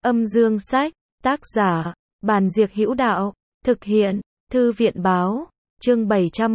Âm dương sách, tác giả, Bàn Diệc Hữu Đạo, thực hiện, Thư viện báo, chương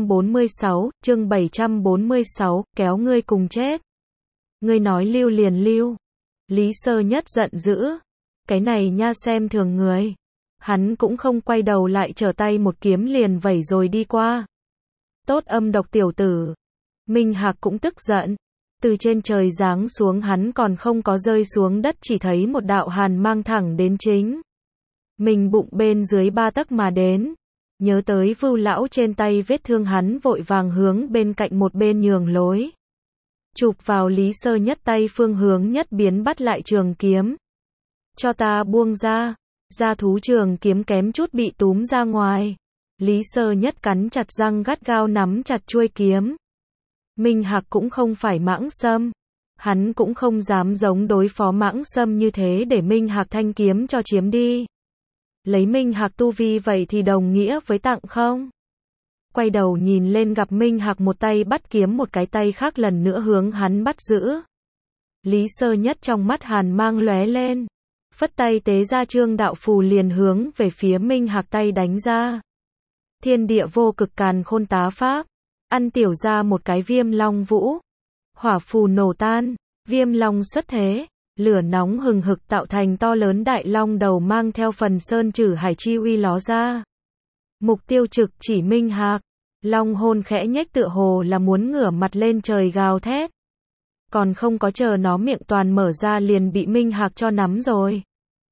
746, kéo ngươi cùng chết. Ngươi nói lưu liền lưu. Lý Sơ Nhất giận dữ. Cái này nha xem thường người. Hắn cũng không quay đầu lại, trở tay một kiếm liền vẩy rồi đi qua. Tốt âm độc tiểu tử. Minh Hạc cũng tức giận. Từ trên trời giáng xuống, hắn còn không có rơi xuống đất, chỉ thấy một đạo hàn mang thẳng đến chính mình bụng bên dưới 3 tấc mà đến. Nhớ tới Vưu lão trên tay vết thương, hắn vội vàng hướng bên cạnh một bên nhường lối. Chụp vào Lý Sơ Nhất tay, phương hướng nhất biến bắt lại trường kiếm. Cho ta buông ra. Ra thú trường kiếm kém chút bị túm ra ngoài. Lý Sơ Nhất cắn chặt răng, gắt gao nắm chặt chuôi kiếm. Minh Hạc cũng không phải mãng sâm. Hắn cũng không dám giống đối phó mãng sâm như thế, để Minh Hạc thanh kiếm cho chiếm đi. Lấy Minh Hạc tu vi vậy thì đồng nghĩa với tặng không? Quay đầu nhìn lên, gặp Minh Hạc một tay bắt kiếm, một cái tay khác lần nữa hướng hắn bắt giữ. Lý Sơ Nhất trong mắt hàn mang lóe lên. Phất tay tế ra trương đạo phù, liền hướng về phía Minh Hạc tay đánh ra. Thiên địa vô cực càn khôn tá pháp. Ăn tiểu ra một cái viêm long vũ. Hỏa phù nổ tan. Viêm long xuất thế. Lửa nóng hừng hực tạo thành to lớn đại long đầu, mang theo phần sơn trử hải chi uy ló ra. Mục tiêu trực chỉ Minh Hạc. Long hồn khẽ nhếch, tựa hồ là muốn ngửa mặt lên trời gào thét. Còn không có chờ nó miệng toàn mở ra, liền bị Minh Hạc cho nắm rồi.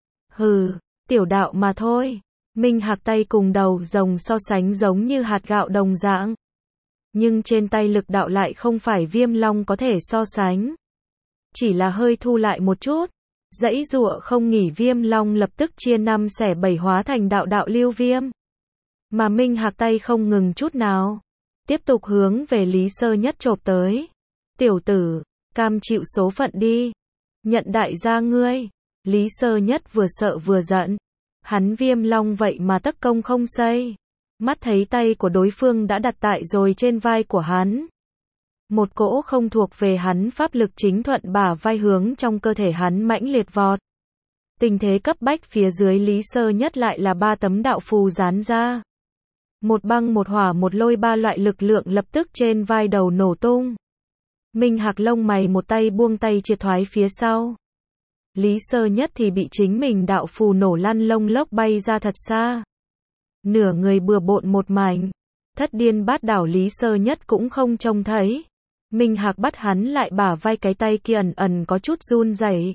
Hừ, tiểu đạo mà thôi. Minh Hạc tay cùng đầu rồng so sánh giống như hạt gạo đồng dạng. Nhưng trên tay lực đạo lại không phải viêm long có thể so sánh. Chỉ là hơi thu lại một chút. Dãy giụa không nghỉ, viêm long lập tức chia 5 xẻ 7, hóa thành đạo đạo lưu viêm. Mà Minh Hạc tay không ngừng chút nào. Tiếp tục hướng về Lý Sơ Nhất chộp tới. Tiểu tử, cam chịu số phận đi. Nhận đại gia ngươi. Lý Sơ Nhất vừa sợ vừa giận. Hắn viêm long vậy mà tất công không xây. Mắt thấy tay của đối phương đã đặt tại rồi trên vai của hắn. Một cỗ không thuộc về hắn pháp lực chính thuận bả vai hướng trong cơ thể hắn mãnh liệt vọt. Tình thế cấp bách, phía dưới Lý Sơ Nhất lại là 3 tấm đạo phù dán ra. Một băng, một hỏa, một lôi, 3 loại lực lượng lập tức trên vai đầu nổ tung. Minh Hạc lông mày một tay buông tay, triệt thoái phía sau. Lý Sơ Nhất thì bị chính mình đạo phù nổ lăn lông lốc bay ra thật xa. Nửa người bừa bộn một mảnh. Thất điên bát đảo, Lý Sơ Nhất cũng không trông thấy. Minh Hạc bắt hắn lại bả vai, cái tay kia ẩn ẩn có chút run rẩy.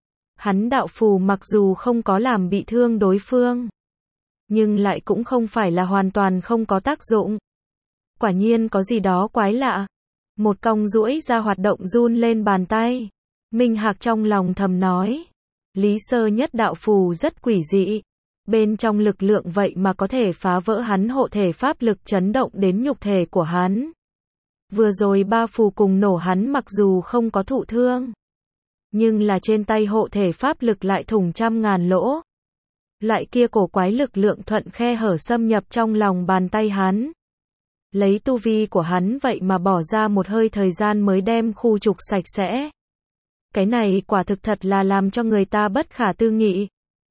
Hắn đạo phù mặc dù không có làm bị thương đối phương, nhưng lại cũng không phải là hoàn toàn không có tác dụng. Quả nhiên có gì đó quái lạ. Một cong duỗi ra hoạt động run lên bàn tay. Minh Hạc trong lòng thầm nói. Lý Sơ Nhất đạo phù rất quỷ dị. Bên trong lực lượng vậy mà có thể phá vỡ hắn hộ thể pháp lực, chấn động đến nhục thể của hắn. Vừa rồi 3 phù cùng nổ, hắn mặc dù không có thụ thương, nhưng là trên tay hộ thể pháp lực lại thủng trăm ngàn lỗ. Loại kia cổ quái lực lượng thuận khe hở xâm nhập trong lòng bàn tay hắn. Lấy tu vi của hắn vậy mà bỏ ra một hơi thời gian mới đem khu trục sạch sẽ. Cái này quả thực thật là làm cho người ta bất khả tư nghị.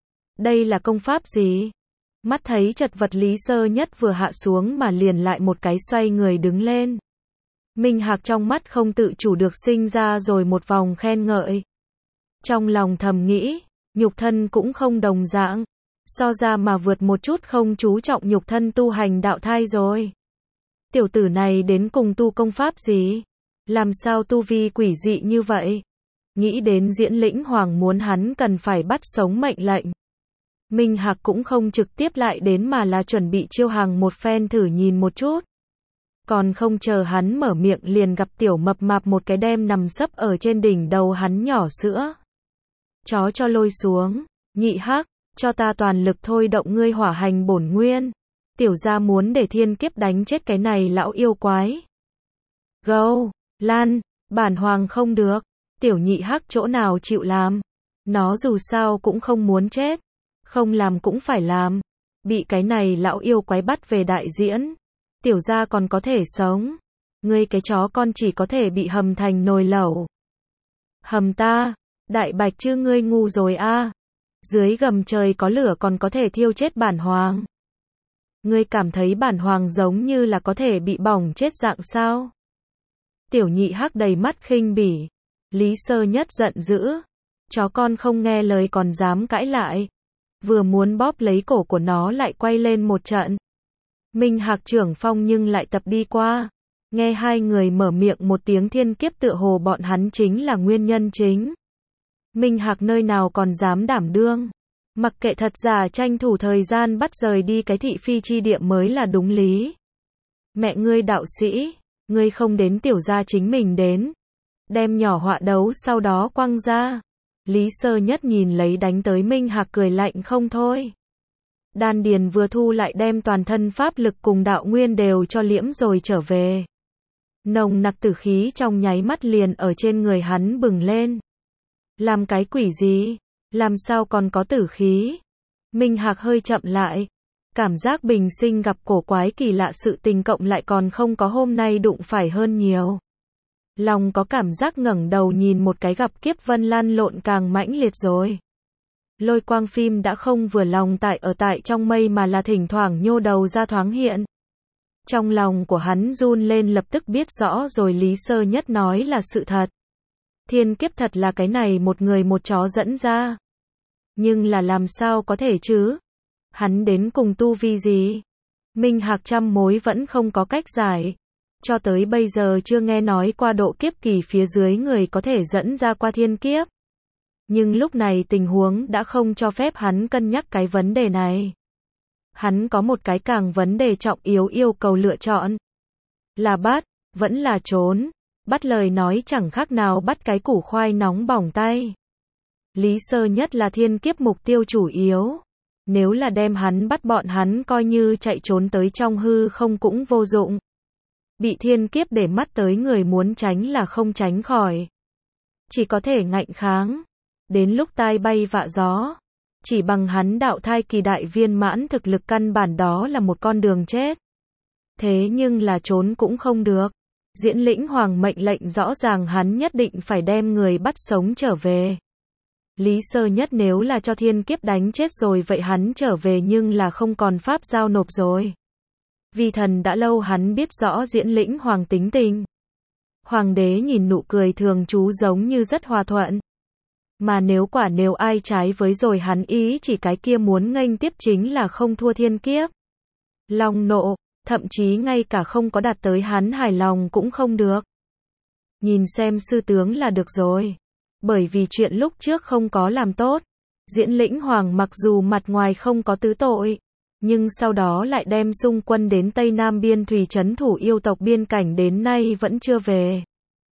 Đây là công pháp gì? Mắt thấy chật vật, Lý Sơ Nhất vừa hạ xuống mà liền lại một cái xoay người đứng lên. Minh Hạc trong mắt không tự chủ được sinh ra rồi một vòng khen ngợi. Trong lòng thầm nghĩ, nhục thân cũng không đồng dạng. So ra mà vượt một chút không chú trọng nhục thân tu hành đạo thai rồi. Tiểu tử này đến cùng tu công pháp gì? Làm sao tu vi quỷ dị như vậy? Nghĩ đến Diễn Lĩnh Hoàng muốn hắn cần phải bắt sống mệnh lệnh. Minh Hạc cũng không trực tiếp lại đến, mà là chuẩn bị chiêu hàng một phen thử nhìn một chút. Còn không chờ hắn mở miệng, liền gặp tiểu mập mạp một cái đem nằm sấp ở trên đỉnh đầu hắn nhỏ sữa. Chó cho lôi xuống. Nhị Hắc, cho ta toàn lực thôi động ngươi hỏa hành bổn nguyên. Tiểu gia muốn để thiên kiếp đánh chết cái này lão yêu quái. Gâu, lan, bản hoàng không được. Tiểu Nhị Hắc chỗ nào chịu làm. Nó dù sao cũng không muốn chết. Không làm cũng phải làm. Bị cái này lão yêu quái bắt về đại diễn. Tiểu gia còn có thể sống. Ngươi cái chó con chỉ có thể bị hầm thành nồi lẩu. Hầm ta. Đại bạch chứ ngươi ngu rồi a. Dưới gầm trời có lửa còn có thể thiêu chết bản hoàng. Ngươi cảm thấy bản hoàng giống như là có thể bị bỏng chết dạng sao? Tiểu nhị hắc đầy mắt khinh bỉ. Lý Sơ Nhất giận dữ. Chó con không nghe lời còn dám cãi lại. Vừa muốn bóp lấy cổ của nó lại quay lên một trận. Minh Hạc trưởng phong nhưng lại tập đi qua. Nghe hai người mở miệng một tiếng thiên kiếp tựa hồ bọn hắn chính là nguyên nhân chính. Minh Hạc nơi nào còn dám đảm đương. Mặc kệ thật giả tranh thủ thời gian bắt rời đi cái thị phi chi địa mới là đúng lý. Mẹ ngươi đạo sĩ, ngươi không đến tiểu gia chính mình đến. Đem nhỏ họa đấu sau đó quăng ra. Lý Sơ Nhất nhìn lấy đánh tới Minh Hạc cười lạnh không thôi. Đan điền vừa thu lại đem toàn thân pháp lực cùng đạo nguyên đều cho liễm rồi trở về. Nồng nặc tử khí trong nháy mắt liền ở trên người hắn bừng lên. Làm cái quỷ gì? Làm sao còn có tử khí? Minh Hạc hơi chậm lại. Cảm giác bình sinh gặp cổ quái kỳ lạ sự tình cộng lại còn không có hôm nay đụng phải hơn nhiều. Lòng có cảm giác ngẩng đầu nhìn một cái gặp kiếp vân lan lộn càng mãnh liệt rồi. Lôi quang phim đã không vừa lòng tại trong mây mà là thỉnh thoảng nhô đầu ra thoáng hiện. Trong lòng của hắn run lên lập tức biết rõ rồi Lý Sơ Nhất nói là sự thật. Thiên kiếp thật là cái này một người một chó dẫn ra. Nhưng là làm sao có thể chứ? Hắn đến cùng tu vi gì? Minh Hạc trăm mối vẫn không có cách giải. Cho tới bây giờ chưa nghe nói qua độ kiếp kỳ phía dưới người có thể dẫn ra qua thiên kiếp. Nhưng lúc này tình huống đã không cho phép hắn cân nhắc cái vấn đề này. Hắn có một cái càng vấn đề trọng yếu yêu cầu lựa chọn. Là bắt, vẫn là trốn. Bắt lời nói chẳng khác nào bắt cái củ khoai nóng bỏng tay. Lý Sơ Nhất là thiên kiếp mục tiêu chủ yếu. Nếu là đem hắn bắt bọn hắn coi như chạy trốn tới trong hư không cũng vô dụng. Bị thiên kiếp để mắt tới người muốn tránh là không tránh khỏi. Chỉ có thể ngạnh kháng. Đến lúc tai bay vạ gió. Chỉ bằng hắn đạo thai kỳ đại viên mãn thực lực căn bản đó là một con đường chết. Thế nhưng là trốn cũng không được. Diễn Lĩnh Hoàng mệnh lệnh rõ ràng hắn nhất định phải đem người bắt sống trở về. Lý Sơ Nhất nếu là cho thiên kiếp đánh chết rồi vậy hắn trở về nhưng là không còn pháp giao nộp rồi. Vì thần đã lâu hắn biết rõ Diễn Lĩnh Hoàng tính tình. Hoàng đế nhìn nụ cười thường chú giống như rất hòa thuận. Mà nếu ai trái với rồi hắn ý chỉ cái kia muốn nghênh tiếp chính là không thua thiên kiếp. Lòng nộ, thậm chí ngay cả không có đạt tới hắn hài lòng cũng không được. Nhìn xem sư tướng là được rồi. Bởi vì chuyện lúc trước không có làm tốt. Diễn Lĩnh Hoàng mặc dù mặt ngoài không có tứ tội. Nhưng sau đó lại đem xung quân đến Tây Nam biên thủy trấn thủ yêu tộc biên cảnh đến nay vẫn chưa về.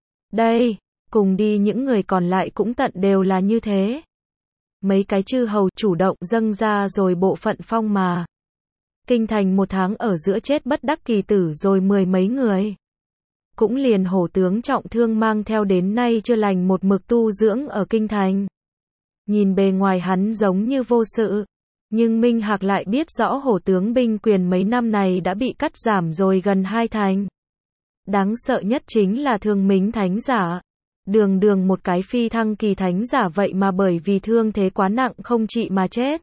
Đây, cùng đi những người còn lại cũng tận đều là như thế. Mấy cái chư hầu chủ động dâng ra rồi bộ phận phong mà. Kinh thành một tháng ở giữa chết bất đắc kỳ tử rồi mười mấy người. Cũng liền hổ tướng trọng thương mang theo đến nay chưa lành một mực tu dưỡng ở kinh thành. Nhìn bề ngoài hắn giống như vô sự. Nhưng Minh Hạc lại biết rõ hổ tướng binh quyền mấy năm này đã bị cắt giảm rồi gần 2 thành. Đáng sợ nhất chính là Thương Mính thánh giả. Đường một cái phi thăng kỳ thánh giả vậy mà bởi vì thương thế quá nặng không trị mà chết.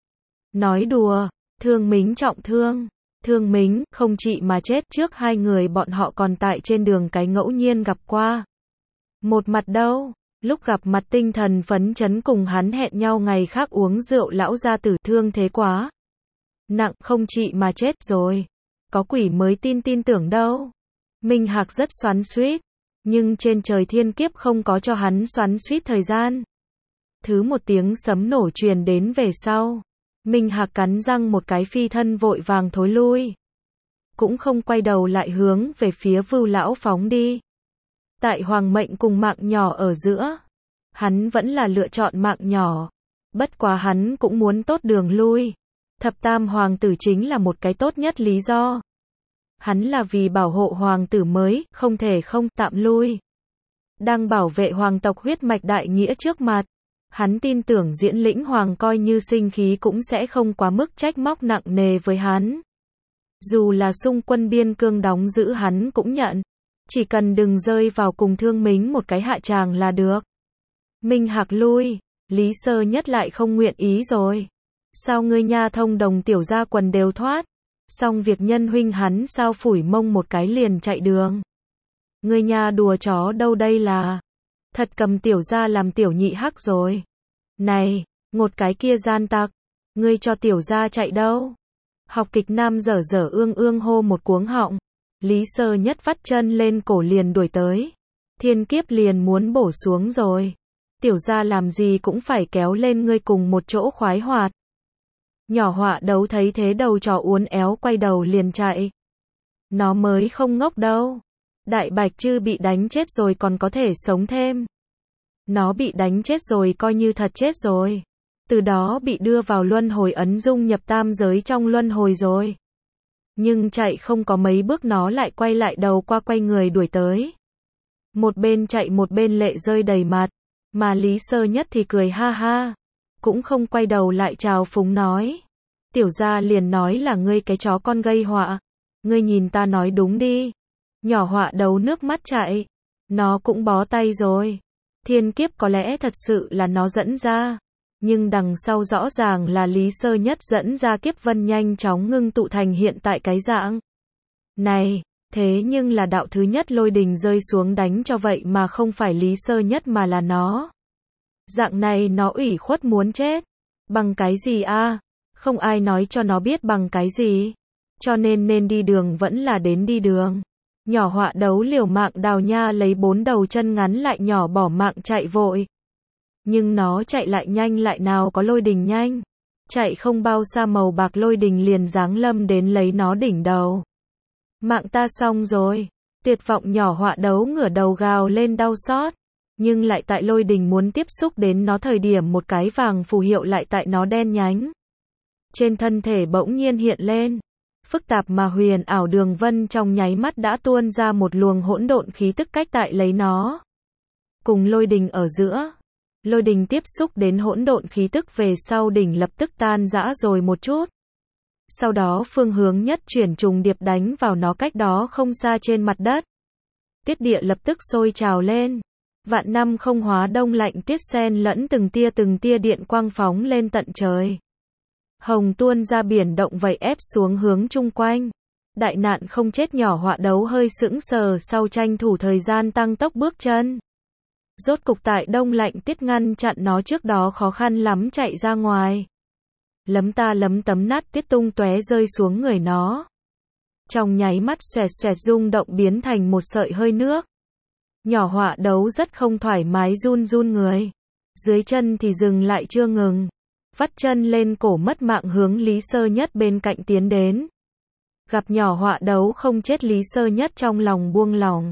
Nói đùa, Thương Mính trọng thương. Thương Mính không trị mà chết trước hai người bọn họ còn tại trên đường cái ngẫu nhiên gặp qua. Một mặt đâu, lúc gặp mặt tinh thần phấn chấn cùng hắn hẹn nhau ngày khác uống rượu lão gia tử thương thế quá. Nặng không trị mà chết rồi. Có quỷ mới tin tưởng đâu. Minh Hạc rất xoắn xuýt. Nhưng trên trời thiên kiếp không có cho hắn xoắn xuýt thời gian. Thứ một tiếng sấm nổ truyền đến về sau. Minh Hạc cắn răng một cái phi thân vội vàng thối lui. Cũng không quay đầu lại hướng về phía Vưu lão phóng đi. Tại hoàng mệnh cùng mạng nhỏ ở giữa. Hắn vẫn là lựa chọn mạng nhỏ. Bất quá hắn cũng muốn tốt đường lui. Thập tam hoàng tử chính là một cái tốt nhất lý do. Hắn là vì bảo hộ hoàng tử mới, không thể không tạm lui. Đang bảo vệ hoàng tộc huyết mạch đại nghĩa trước mặt. Hắn tin tưởng Diễn Lĩnh Hoàng coi như sinh khí cũng sẽ không quá mức trách móc nặng nề với hắn. Dù là xung quân biên cương đóng giữ hắn cũng nhận. Chỉ cần đừng rơi vào cùng Thương Mính một cái hạ tràng là được. Minh Hạc lui. Lý Sơ Nhất lại không nguyện ý rồi. Sao ngươi nha thông đồng tiểu gia quần đều thoát, xong việc nhân huynh hắn sao phủi mông một cái liền chạy đường. Ngươi nha đùa chó đâu đây là, thật cầm tiểu gia làm tiểu nhị hắc rồi. Này, một cái kia gian tặc, ngươi cho tiểu gia chạy đâu. Học kịch nam dở dở ương ương hô một cuống họng. Lý Sơ Nhất vắt chân lên cổ liền đuổi tới. Thiên kiếp liền muốn bổ xuống rồi. Tiểu gia làm gì cũng phải kéo lên ngươi cùng một chỗ khoái hoạt. Nhỏ Họa Đấu thấy thế đầu trò uốn éo quay đầu liền chạy. Nó mới không ngốc đâu. Đại Bạch Chư bị đánh chết rồi còn có thể sống thêm. Nó bị đánh chết rồi coi như thật chết rồi. Từ đó bị đưa vào luân hồi ấn dung nhập tam giới trong luân hồi rồi. Nhưng chạy không có mấy bước nó lại quay lại đầu qua quay người đuổi tới. Một bên chạy một bên lệ rơi đầy mặt. Mà Lý Sơ Nhất thì cười ha ha. Cũng không quay đầu lại chào phúng nói. Tiểu gia liền nói là ngươi cái chó con gây họa. Ngươi nhìn ta nói đúng đi. Nhỏ Họa Đấu nước mắt chảy. Nó cũng bó tay rồi. Thiên kiếp có lẽ thật sự là nó dẫn ra. Nhưng đằng sau rõ ràng là Lý Sơ Nhất dẫn ra kiếp vân nhanh chóng ngưng tụ thành hiện tại cái dạng. Này, thế nhưng là đạo thứ nhất lôi đình rơi xuống đánh cho vậy mà không phải Lý Sơ Nhất mà là nó. Dạng này nó ủy khuất muốn chết. Bằng cái gì a? Không ai nói cho nó biết bằng cái gì. Cho nên đi đường vẫn là đến đi đường. Nhỏ Họa Đấu liều mạng đào nha lấy 4 đầu chân ngắn lại nhỏ bỏ mạng chạy vội. Nhưng nó chạy lại nhanh lại nào có lôi đình nhanh. Chạy không bao xa màu bạc lôi đình liền giáng lâm đến lấy nó đỉnh đầu. Mạng ta xong rồi. Tuyệt vọng nhỏ Họa Đấu ngửa đầu gào lên đau xót. Nhưng lại tại lôi đình muốn tiếp xúc đến nó thời điểm một cái vàng phù hiệu lại tại nó đen nhánh. Trên thân thể bỗng nhiên hiện lên. Phức tạp mà huyền ảo đường vân trong nháy mắt đã tuôn ra một luồng hỗn độn khí tức cách tại lấy nó. Cùng lôi đình ở giữa. Lôi đình tiếp xúc đến hỗn độn khí tức về sau đỉnh lập tức tan rã rồi một chút. Sau đó phương hướng nhất chuyển trùng điệp đánh vào nó cách đó không xa trên mặt đất. Tiết địa lập tức sôi trào lên. Vạn năm không hóa đông lạnh tiết xen lẫn từng tia điện quang phóng lên tận trời. Hồng tuôn ra biển động vẩy ép xuống hướng chung quanh. Đại nạn không chết nhỏ Họa Đấu hơi sững sờ sau tranh thủ thời gian tăng tốc bước chân. Rốt cục tại đông lạnh tiết ngăn chặn nó trước đó khó khăn lắm chạy ra ngoài. Lấm ta lấm tấm nát tiết tung tóe rơi xuống người nó. Trong nháy mắt xoẹt xoẹt rung động biến thành một sợi hơi nước. Nhỏ Họa Đấu rất không thoải mái run run người. Dưới chân thì dừng lại chưa ngừng. Vắt chân lên cổ mất mạng hướng Lý Sơ Nhất bên cạnh tiến đến. Gặp nhỏ Họa Đấu không chết Lý Sơ Nhất trong lòng buông lòng.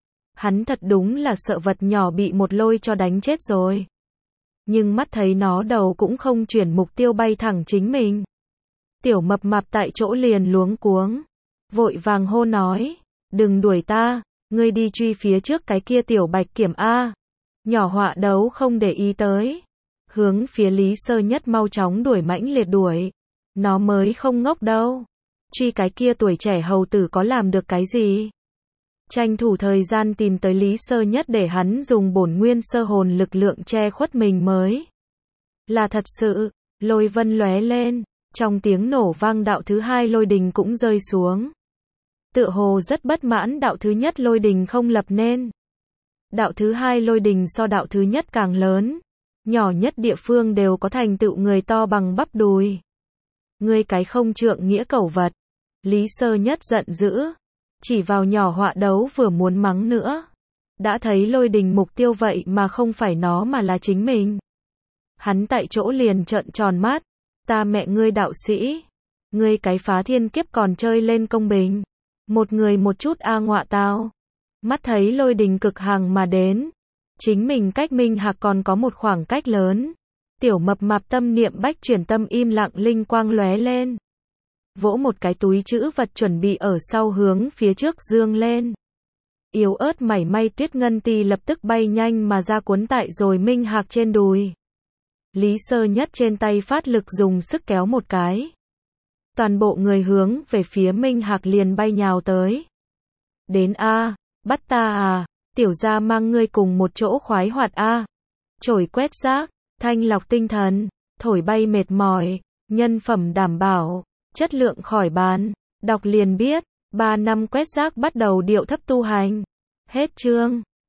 Hắn thật đúng là sợ vật nhỏ bị một lôi cho đánh chết rồi. Nhưng mắt thấy nó đầu cũng không chuyển mục tiêu bay thẳng chính mình. Tiểu mập mạp tại chỗ liền luống cuống. Vội vàng hô nói. Đừng đuổi ta, ngươi đi truy phía trước cái kia tiểu bạch kiểm A. Nhỏ Họa Đấu không để ý tới. Hướng phía Lý Sơ Nhất mau chóng đuổi mãnh liệt đuổi. Nó mới không ngốc đâu. Truy cái kia tuổi trẻ hầu tử có làm được cái gì? Tranh thủ thời gian tìm tới Lý Sơ Nhất để hắn dùng bổn nguyên sơ hồn lực lượng che khuất mình mới. Là thật sự, lôi vân lóe lên, trong tiếng nổ vang đạo thứ hai lôi đình cũng rơi xuống. Tựa hồ rất bất mãn đạo thứ nhất lôi đình không lập nên. Đạo thứ hai lôi đình so đạo thứ nhất càng lớn. Nhỏ nhất địa phương đều có thành tựu người to bằng bắp đùi. Ngươi cái không trượng nghĩa cẩu vật. Lý Sơ Nhất giận dữ. Chỉ vào nhỏ Họa Đấu vừa muốn mắng nữa. Đã thấy lôi đình mục tiêu vậy mà không phải nó mà là chính mình. Hắn tại chỗ liền trợn tròn mắt. Ta mẹ ngươi đạo sĩ. Ngươi cái phá thiên kiếp còn chơi lên công bình. Một người một chút ngọa tao. Mắt thấy lôi đình cực hàng mà đến. Chính mình cách Minh Hạc còn có một khoảng cách lớn. Tiểu mập mạp tâm niệm bách chuyển tâm im lặng linh quang lóe lên. Vỗ một cái túi trữ vật chuẩn bị ở sau hướng phía trước dương lên. Yếu ớt mảy may tuyết ngân ti lập tức bay nhanh mà ra cuốn tại rồi Minh Hạc trên đùi. Lý Sơ Nhất trên tay phát lực dùng sức kéo một cái. Toàn bộ người hướng về phía Minh Hạc liền bay nhào tới. Đến a, bắt ta à, tiểu gia mang ngươi cùng một chỗ khoái hoạt a. Chổi quét rác, thanh lọc tinh thần, thổi bay mệt mỏi, nhân phẩm đảm bảo, chất lượng khỏi bàn. Đọc liền biết, 3 năm quét rác bắt đầu điệu thấp tu hành. Hết chương.